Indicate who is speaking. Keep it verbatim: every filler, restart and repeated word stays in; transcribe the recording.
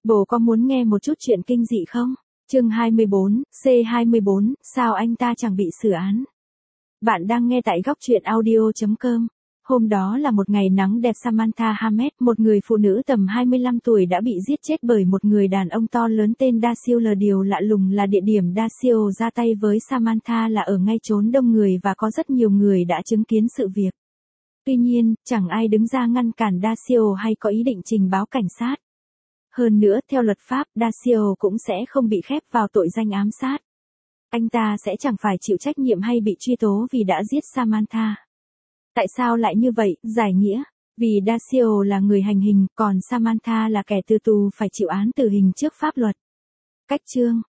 Speaker 1: Bố có muốn nghe một chút chuyện kinh dị không? Chương hai mươi bốn, C hai mươi bốn, sao anh ta chẳng bị xử án? Bạn đang nghe tại góc truyện audio chấm com. Hôm đó là một ngày nắng đẹp. Samantha Hamed, một người phụ nữ tầm hai mươi lăm tuổi đã bị giết chết bởi một người đàn ông to lớn tên Dashiell. Điều lạ lùng là địa điểm Dashiell ra tay với Samantha là ở ngay chốn đông người và có rất nhiều người đã chứng kiến sự việc. Tuy nhiên, chẳng ai đứng ra ngăn cản Dashiell hay có ý định trình báo cảnh sát. Hơn nữa, theo luật pháp, Dashiell cũng sẽ không bị khép vào tội danh ám sát. Anh ta sẽ chẳng phải chịu trách nhiệm hay bị truy tố vì đã giết Samantha. Tại sao lại như vậy? Giải nghĩa. Vì Dashiell là người hành hình, còn Samantha là kẻ từ tù phải chịu án tử hình trước pháp luật. Cách chương.